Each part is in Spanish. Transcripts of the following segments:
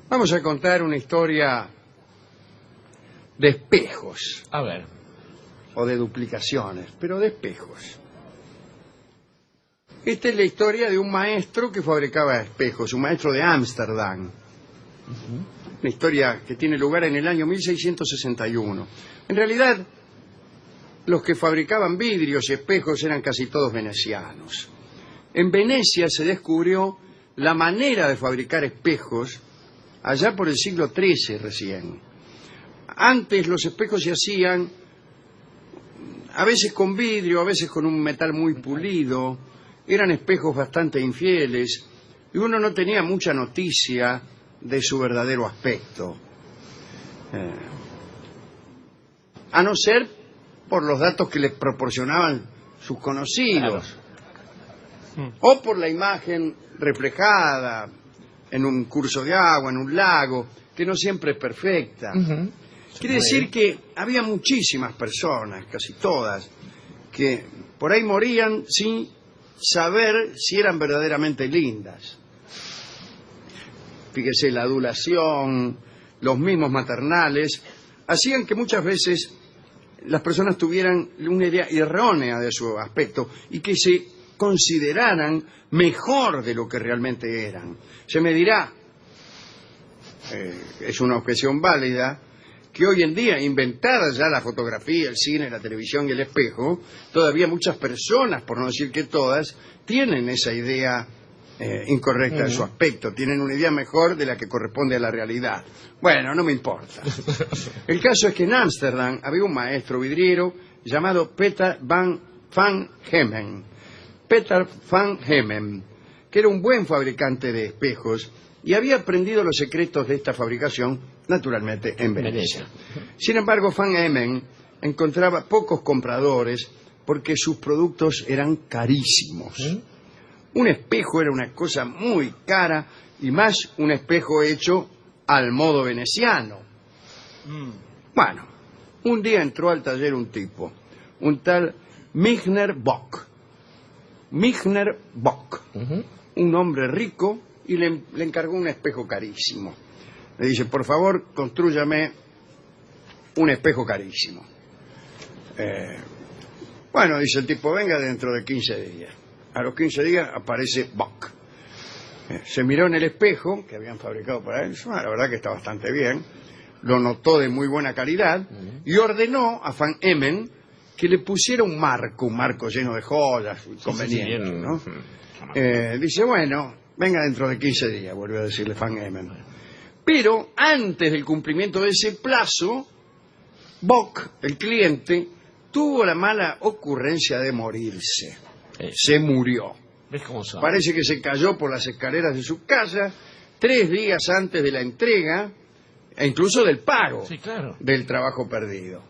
Vamos a contar una historia de espejos. A ver. O de duplicaciones, pero de espejos. Esta es la historia de un maestro que fabricaba espejos, un maestro de Ámsterdam. Una historia que tiene lugar en el año 1661. En realidad, los que fabricaban vidrios y espejos eran casi todos venecianos. En Venecia se descubrió la manera de fabricar espejos allá por el siglo XIII recién. Antes los espejos se hacían a veces con vidrio, a veces con un metal muy pulido. Eran espejos bastante infieles y uno no tenía mucha noticia de su verdadero aspecto. A no ser por los datos que les proporcionaban sus conocidos. Claro. O por la imagen reflejada en un curso de agua, en un lago, que no siempre es perfecta. Quiere decir que había muchísimas personas, casi todas, que por ahí morían sin saber si eran verdaderamente lindas. Fíjese, la adulación, los mimos maternales, hacían que muchas veces las personas tuvieran una idea errónea de su aspecto y que se consideraran mejor de lo que realmente eran. Se me dirá, es una objeción válida, que hoy en día, inventada ya la fotografía, el cine, la televisión y el espejo, todavía muchas personas, por no decir que todas, tienen esa idea incorrecta de su aspecto, tienen una idea mejor de la que corresponde a la realidad. Bueno, no me importa. El caso es que en Ámsterdam había un maestro vidriero llamado Peter van Hemmen. Peter van Hemmen, que era un buen fabricante de espejos y había aprendido los secretos de esta fabricación, naturalmente, en Venecia. Sin embargo, Van Hemmen encontraba pocos compradores porque sus productos eran carísimos. Un espejo era una cosa muy cara y más un espejo hecho al modo veneciano. Bueno, un día entró al taller un tipo, un tal Michner Bock. Michner Bock, un hombre rico, y le encargó un espejo carísimo. Le dice, por favor, constrúyame un espejo carísimo. Bueno, dice el tipo, venga dentro de 15 días. A los 15 días aparece Bock. Se miró en el espejo que habían fabricado para él. La verdad que está bastante bien. Lo notó de muy buena calidad y ordenó a Van Hemmen que le pusiera un marco lleno de joyas convenientes, ¿no? Dice, bueno, venga dentro de 15 días, volvió a decirle Van Hemmen. Pero antes del cumplimiento de ese plazo, Bock, el cliente, tuvo la mala ocurrencia de morirse. Se murió. ¿Ves cómo son? Parece que se cayó por las escaleras de su casa 3 días antes de la entrega e incluso del pago del trabajo pedido.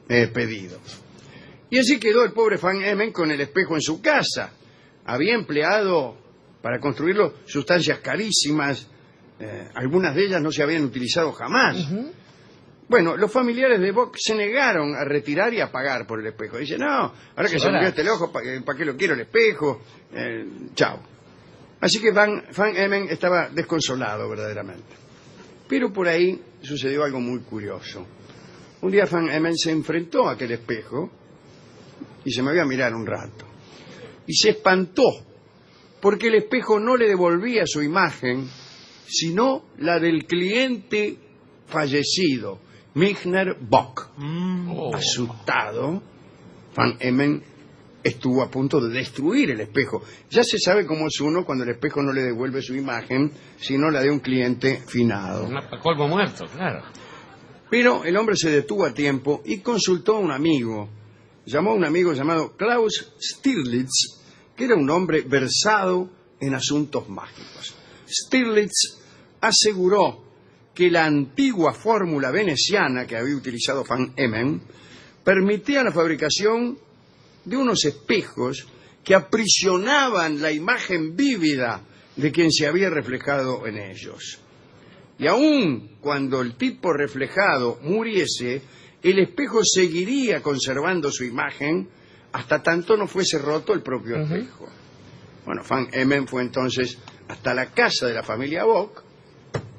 Y así quedó el pobre Van Hemmen con el espejo en su casa. Había empleado para construirlo sustancias carísimas, algunas de ellas no se habían utilizado jamás. Bueno, los familiares de Bock se negaron a retirar y a pagar por el espejo. Dicen, no, ahora que se murió este ojo, ¿para qué lo quiero el espejo? Chao. Así que Van Hemmen estaba desconsolado verdaderamente. Pero por ahí sucedió algo muy curioso. Un día Van Hemmen se enfrentó a aquel espejo y se me voy a mirar un rato. Y se espantó porque el espejo no le devolvía su imagen, sino la del cliente fallecido, Michner Bock. Asustado, Van Hemmen estuvo a punto de destruir el espejo. Ya se sabe cómo es uno cuando el espejo no le devuelve su imagen, sino la de un cliente finado. Colmo muerto, claro. Pero el hombre se detuvo a tiempo y consultó a un amigo. Llamó a un amigo llamado Klaus Stirlitz, que era un hombre versado en asuntos mágicos. Stirlitz aseguró que la antigua fórmula veneciana que había utilizado Van Hemmen permitía la fabricación de unos espejos que aprisionaban la imagen vívida de quien se había reflejado en ellos. Y aun cuando el tipo reflejado muriese, el espejo seguiría conservando su imagen hasta tanto no fuese roto el propio espejo. Bueno, Van Hemmen fue entonces hasta la casa de la familia Bock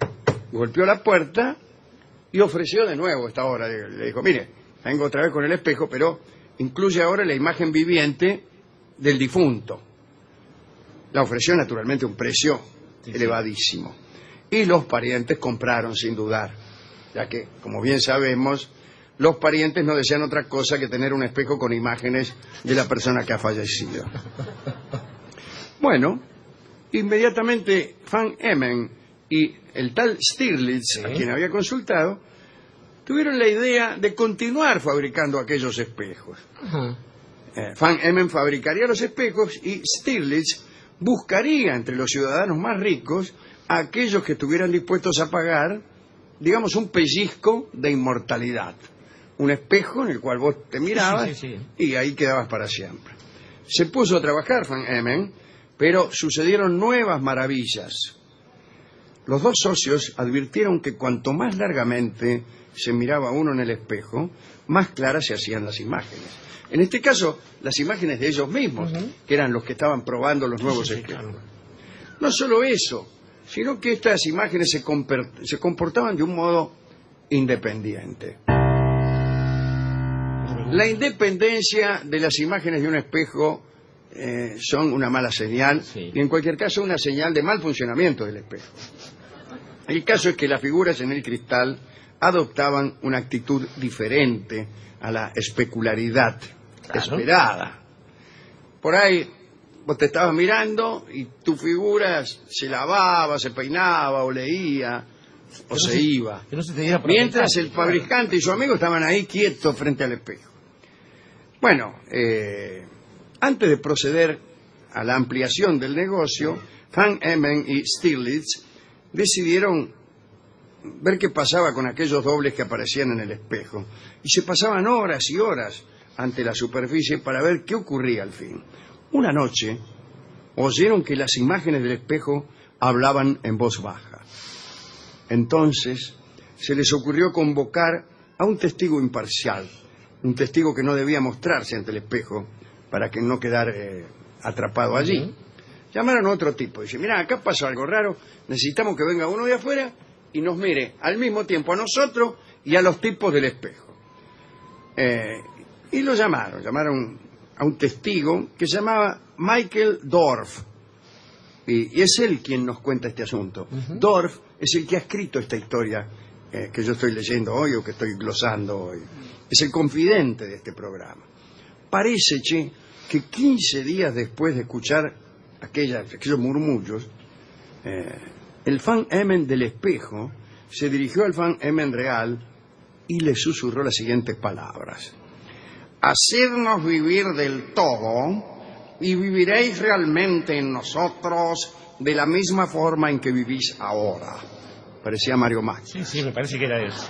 golpeó la puerta y ofreció de nuevo esta hora. Le dijo, mire, vengo otra vez con el espejo, pero incluye ahora la imagen viviente del difunto. La ofreció naturalmente a un precio elevadísimo. Y los parientes compraron sin dudar, ya que, como bien sabemos, los parientes no desean otra cosa que tener un espejo con imágenes de la persona que ha fallecido. Bueno, inmediatamente Van Emmen y el tal Stirlitz, a quien había consultado, tuvieron la idea de continuar fabricando aquellos espejos. Van Emmen fabricaría los espejos y Stirlitz buscaría entre los ciudadanos más ricos a aquellos que estuvieran dispuestos a pagar, digamos, un pellizco de inmortalidad. Un espejo en el cual vos te mirabas y ahí quedabas para siempre. Se puso a trabajar Van Emmen, pero sucedieron nuevas maravillas. Los dos socios advirtieron que cuanto más largamente se miraba uno en el espejo, más claras se hacían las imágenes. En este caso, las imágenes de ellos mismos, que eran los que estaban probando los nuevos espejos. No solo eso, sino que estas imágenes se comportaban de un modo independiente. La independencia de las imágenes de un espejo son una mala señal, y en cualquier caso una señal de mal funcionamiento del espejo. El caso es que las figuras en el cristal adoptaban una actitud diferente a la especularidad esperada. Por ahí vos te estabas mirando y tu figura se lavaba, se peinaba o leía o se iba. Mientras el fabricante y su amigo estaban ahí quietos frente al espejo. Bueno, antes de proceder a la ampliación del negocio, Van Emmen y Stirlitz decidieron ver qué pasaba con aquellos dobles que aparecían en el espejo. Y se pasaban horas y horas ante la superficie para ver qué ocurría al fin. Una noche oyeron que las imágenes del espejo hablaban en voz baja. Entonces se les ocurrió convocar a un testigo imparcial, un testigo que no debía mostrarse ante el espejo para que no quedar atrapado allí. Llamaron a otro tipo. Dice, mira, acá pasó algo raro, necesitamos que venga uno de afuera y nos mire al mismo tiempo a nosotros y a los tipos del espejo. Y lo llamaron a un testigo que se llamaba Michael Dorf. Y es él quien nos cuenta este asunto. Dorf es el que ha escrito esta historia que yo estoy leyendo hoy o que estoy glosando hoy. Es el confidente de este programa. Parece, que 15 días después de escuchar aquellos murmullos, el Van Emmen del espejo se dirigió al Van Emmen real y le susurró las siguientes palabras. Hacednos vivir del todo y viviréis realmente en nosotros de la misma forma en que vivís ahora. Parecía Mario Max. Sí, me parece que era eso.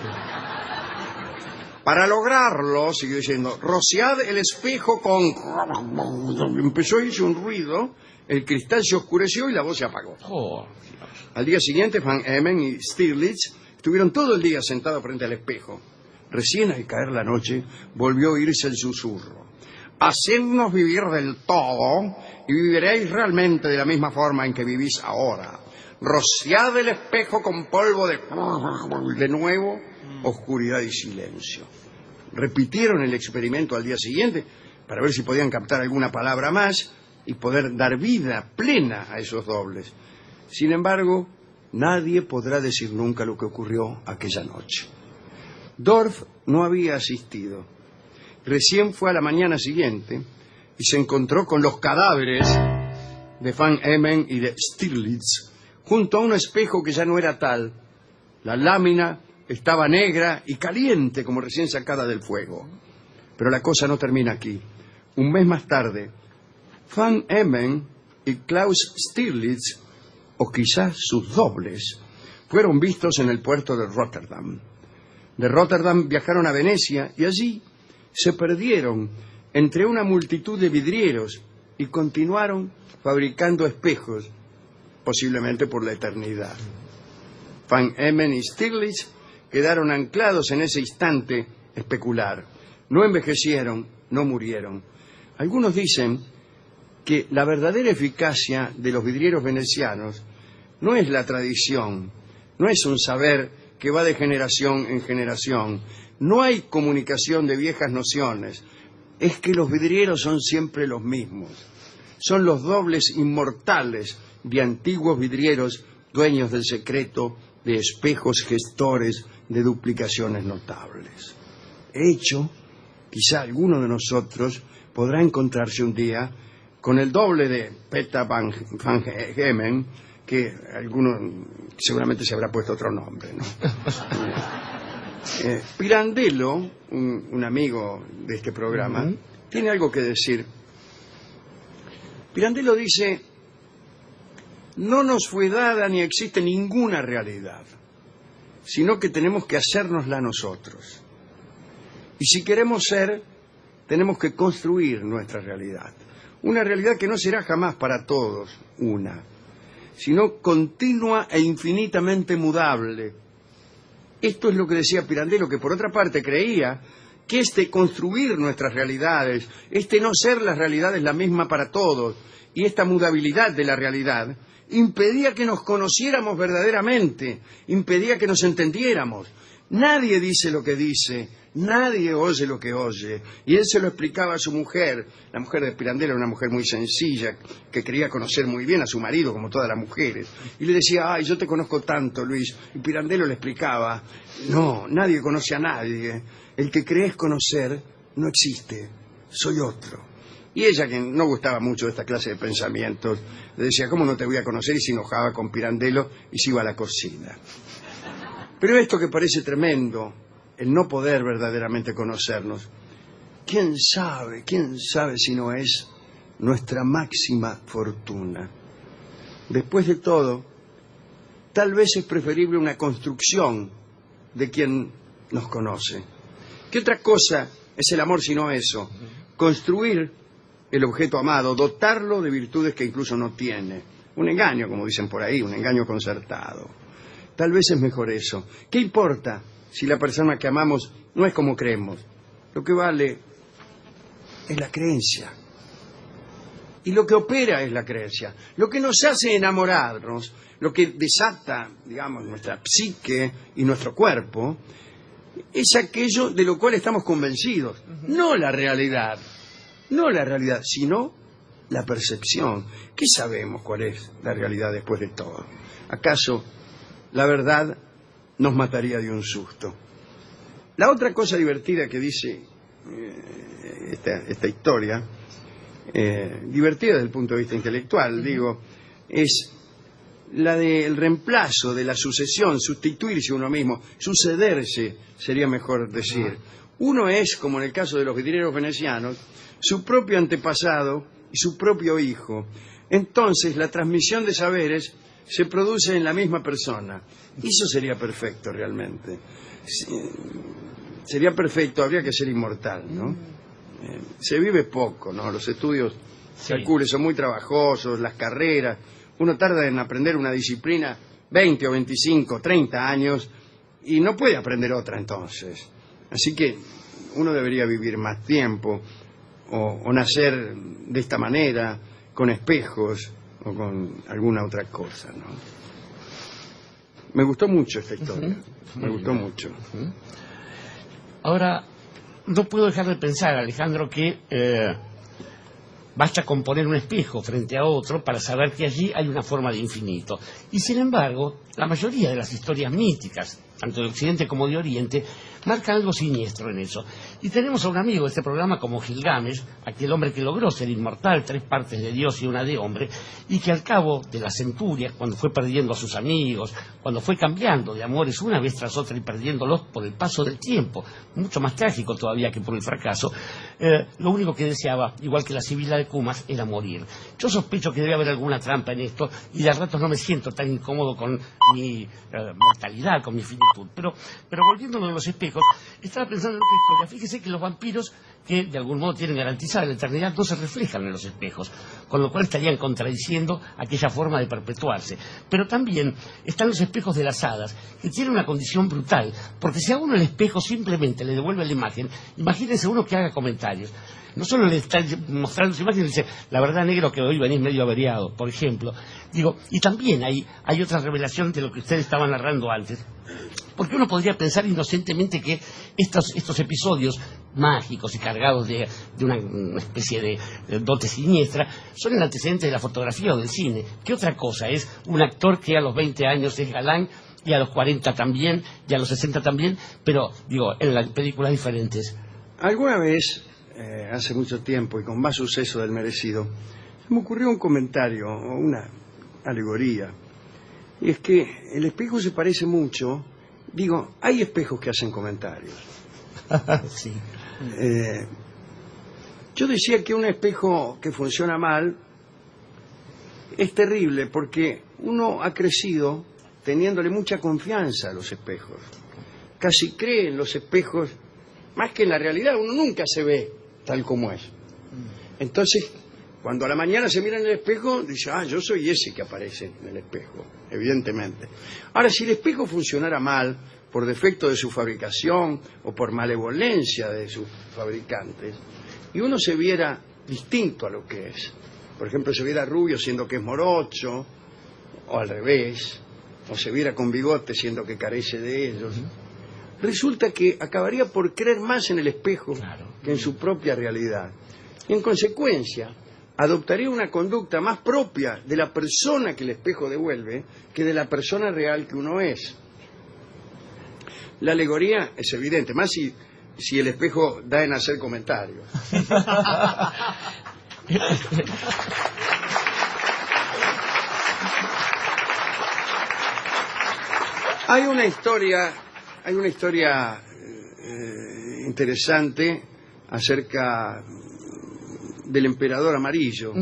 Para lograrlo, siguió diciendo, rociad el espejo con... Empezó a irse un ruido, el cristal se oscureció y la voz se apagó. Al día siguiente, Van Emmen y Stirlitz estuvieron todo el día sentados frente al espejo. Recién al caer la noche, volvió a oírse el susurro. Hacednos vivir del todo y viviréis realmente de la misma forma en que vivís ahora. Rociad el espejo con polvo de... De nuevo, oscuridad y silencio. Repitieron el experimento al día siguiente para ver si podían captar alguna palabra más y poder dar vida plena a esos dobles. Sin embargo, nadie podrá decir nunca lo que ocurrió aquella noche. Dorf no había asistido. Recién fue a la mañana siguiente y se encontró con los cadáveres de Van Emmen y de Stirlitz junto a un espejo que ya no era tal. La lámina estaba negra y caliente como recién sacada del fuego. Pero la cosa no termina aquí. Un mes más tarde, Van Emmen y Klaus Stirlitz, o quizás sus dobles, fueron vistos en el puerto de Rotterdam. De Rotterdam viajaron a Venecia y allí se perdieron entre una multitud de vidrieros y continuaron fabricando espejos, posiblemente por la eternidad. Van Emmen y Stirlitz quedaron anclados en ese instante especular. No envejecieron, no murieron. Algunos dicen que la verdadera eficacia de los vidrieros venecianos no es la tradición, no es un saber que va de generación en generación. No hay comunicación de viejas nociones. Es que los vidrieros son siempre los mismos. Son los dobles inmortales de antiguos vidrieros, dueños del secreto de espejos gestores de duplicaciones notables. De hecho, quizá alguno de nosotros podrá encontrarse un día con el doble de Peta van Gemen, que alguno seguramente se habrá puesto otro nombre, ¿no? Pirandello, un amigo de este programa, tiene algo que decir. Pirandello dice: no nos fue dada ni existe ninguna realidad, sino que tenemos que hacérnosla nosotros. Y si queremos ser, tenemos que construir nuestra realidad. Una realidad que no será jamás para todos una, sino continua e infinitamente mudable. Esto es lo que decía Pirandello, que por otra parte creía que construir nuestras realidades, no ser las realidades la misma para todos, y esta mudabilidad de la realidad, impedía que nos conociéramos verdaderamente, impedía que nos entendiéramos. Nadie dice lo que dice, nadie oye lo que oye. Y él se lo explicaba a su mujer. La mujer de Pirandello era una mujer muy sencilla, que quería conocer muy bien a su marido, como todas las mujeres. Y le decía: ay, yo te conozco tanto, Luis. Y Pirandello le explicaba: no, nadie conoce a nadie. El que crees conocer no existe, soy otro. Y ella, que no gustaba mucho de esta clase de pensamientos, le decía: ¿cómo no te voy a conocer? Y se enojaba con Pirandello y se iba a la cocina. Pero esto que parece tremendo, el no poder verdaderamente conocernos, quién sabe si no es nuestra máxima fortuna. Después de todo, tal vez es preferible una construcción de quien nos conoce. ¿Qué otra cosa es el amor sino eso? Construir el objeto amado, dotarlo de virtudes que incluso no tiene. Un engaño, como dicen por ahí, un engaño concertado. Tal vez es mejor eso. ¿Qué importa si la persona que amamos no es como creemos? Lo que vale es la creencia. Y lo que opera es la creencia. Lo que nos hace enamorarnos, lo que desata, digamos, nuestra psique y nuestro cuerpo, es aquello de lo cual estamos convencidos. No la realidad, sino la percepción. ¿Qué sabemos cuál es la realidad después de todo? ¿Acaso la verdad nos mataría de un susto? La otra cosa divertida que dice esta historia, divertida desde el punto de vista intelectual, digo, es la del reemplazo, de la sucesión, sustituirse uno mismo, sucederse, sería mejor decir. Uno es, como en el caso de los vidrieros venecianos, su propio antepasado y su propio hijo. Entonces la transmisión de saberes se produce en la misma persona. Eso sería perfecto realmente. Sería perfecto, habría que ser inmortal, ¿no? Se vive poco, ¿no? Los estudios, calcule, son muy trabajosos, las carreras. Uno tarda en aprender una disciplina 20 o 25, 30 años y no puede aprender otra entonces. Así que uno debería vivir más tiempo o nacer de esta manera, con espejos o con alguna otra cosa, ¿no? Me gustó mucho esta historia, me gustó mucho. Ahora, no puedo dejar de pensar, Alejandro, que basta con poner un espejo frente a otro para saber que allí hay una forma de infinito. Y sin embargo, la mayoría de las historias míticas, tanto de Occidente como de Oriente, marcan algo siniestro en eso. Y tenemos a un amigo de este programa como Gilgamesh, aquel hombre que logró ser inmortal, 3 partes de Dios y una de hombre, y que al cabo de las centurias, cuando fue perdiendo a sus amigos, cuando fue cambiando de amores una vez tras otra y perdiéndolos por el paso del tiempo, mucho más trágico todavía que por el fracaso, lo único que deseaba, igual que la sibila de Cumas, era morir. Yo sospecho que debe haber alguna trampa en esto, y de ratos no me siento tan incómodo con mi mortalidad, con mi finitud. Pero volviéndolo de los espejos, estaba pensando en otra historia. Fíjese que los vampiros, que de algún modo tienen garantizada la eternidad, no se reflejan en los espejos, con lo cual estarían contradiciendo aquella forma de perpetuarse. Pero también están los espejos de las hadas, que tienen una condición brutal, porque si a uno el espejo simplemente le devuelve la imagen, imagínense uno que haga comentarios. No solo le está mostrando su imagen y dice, la verdad, negro, que hoy venís medio averiado, por ejemplo. Digo, y también hay otra revelación de lo que ustedes estaban narrando antes. Porque uno podría pensar inocentemente que estos episodios mágicos y cargados de una especie de dote siniestra son el antecedente de la fotografía o del cine. ¿Qué otra cosa es un actor que a los 20 años es galán y a los 40 también y a los 60 también, pero digo, en las películas diferentes? Alguna vez, hace mucho tiempo y con más suceso del merecido, se me ocurrió un comentario o una alegoría. Y es que el espejo se parece mucho. Digo, hay espejos que hacen comentarios. Sí. Yo decía que un espejo que funciona mal es terrible porque uno ha crecido teniéndole mucha confianza a los espejos. Casi cree en los espejos más que en la realidad. Uno nunca se ve tal como es. Entonces, cuando a la mañana se mira en el espejo, dice, yo soy ese que aparece en el espejo, evidentemente. Ahora, si el espejo funcionara mal, por defecto de su fabricación o por malevolencia de sus fabricantes, y uno se viera distinto a lo que es, por ejemplo, se viera rubio siendo que es morocho, o al revés, o se viera con bigote siendo que carece de ellos, resulta que acabaría por creer más en el espejo que en su propia realidad. Y en consecuencia, adoptaría una conducta más propia de la persona que el espejo devuelve que de la persona real que uno es. La alegoría es evidente, más si el espejo da en hacer comentarios. Hay una historia interesante acerca del emperador amarillo.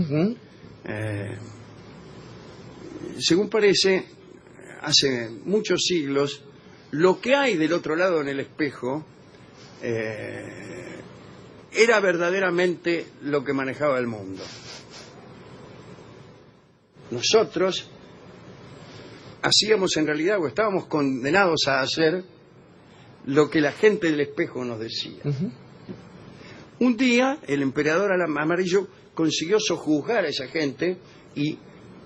Según parece, hace muchos siglos, lo que hay del otro lado en el espejo era verdaderamente lo que manejaba el mundo. Nosotros hacíamos en realidad, o estábamos condenados a hacer, lo que la gente del espejo nos decía. Un día, el emperador amarillo consiguió sojuzgar a esa gente y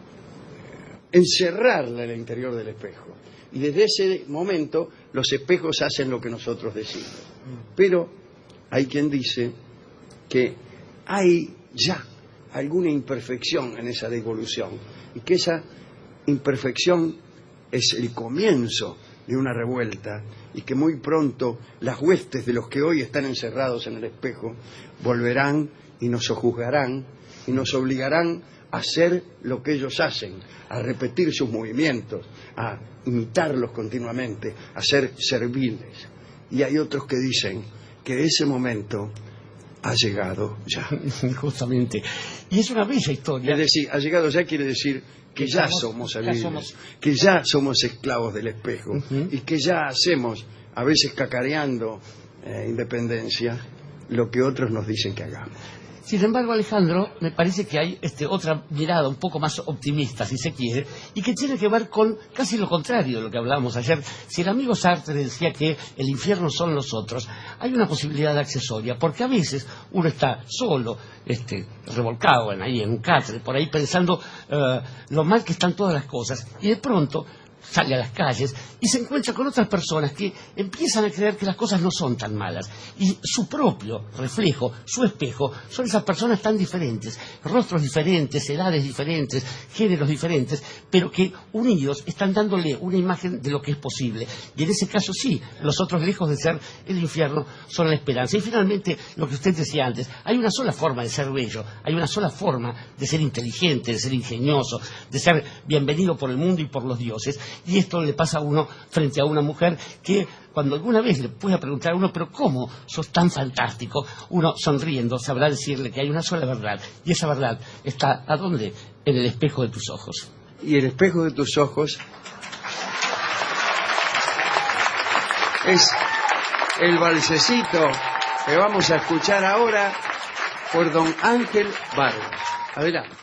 encerrarla en el interior del espejo. Y desde ese momento, los espejos hacen lo que nosotros decimos. Pero hay quien dice que hay ya alguna imperfección en esa devolución y que esa imperfección es el comienzo de una revuelta y que muy pronto las huestes de los que hoy están encerrados en el espejo volverán y nos sojuzgarán y nos obligarán a hacer lo que ellos hacen, a repetir sus movimientos, a imitarlos continuamente, a ser serviles. Y hay otros que dicen que ese momento ha llegado ya. Justamente. Y es una bella historia. Es decir, ha llegado ya quiere decir que ya somos serviles, que ya somos esclavos del espejo y que ya hacemos, a veces cacareando independencia, lo que otros nos dicen que hagamos. Sin embargo, Alejandro, me parece que hay otra mirada un poco más optimista, si se quiere, y que tiene que ver con casi lo contrario de lo que hablábamos ayer. Si el amigo Sartre decía que el infierno son los otros, hay una posibilidad accesoria, porque a veces uno está solo, revolcado ahí en un catre, por ahí pensando lo mal que están todas las cosas, y de pronto sale a las calles y se encuentra con otras personas que empiezan a creer que las cosas no son tan malas y su propio reflejo, su espejo, son esas personas tan diferentes, rostros diferentes, edades diferentes, géneros diferentes, pero que unidos están dándole una imagen de lo que es posible. Y en ese caso sí, los otros, lejos de ser el infierno, son la esperanza. Y finalmente, lo que usted decía antes, hay una sola forma de ser bello, hay una sola forma de ser inteligente, de ser ingenioso, de ser bienvenido por el mundo y por los dioses. Y esto le pasa a uno frente a una mujer que cuando alguna vez le pueda preguntar a uno, pero ¿cómo sos tan fantástico? Uno sonriendo sabrá decirle que hay una sola verdad. Y esa verdad está, ¿a dónde? En el espejo de tus ojos. Y el espejo de tus ojos es el balsecito que vamos a escuchar ahora por don Ángel Vargas. Adelante.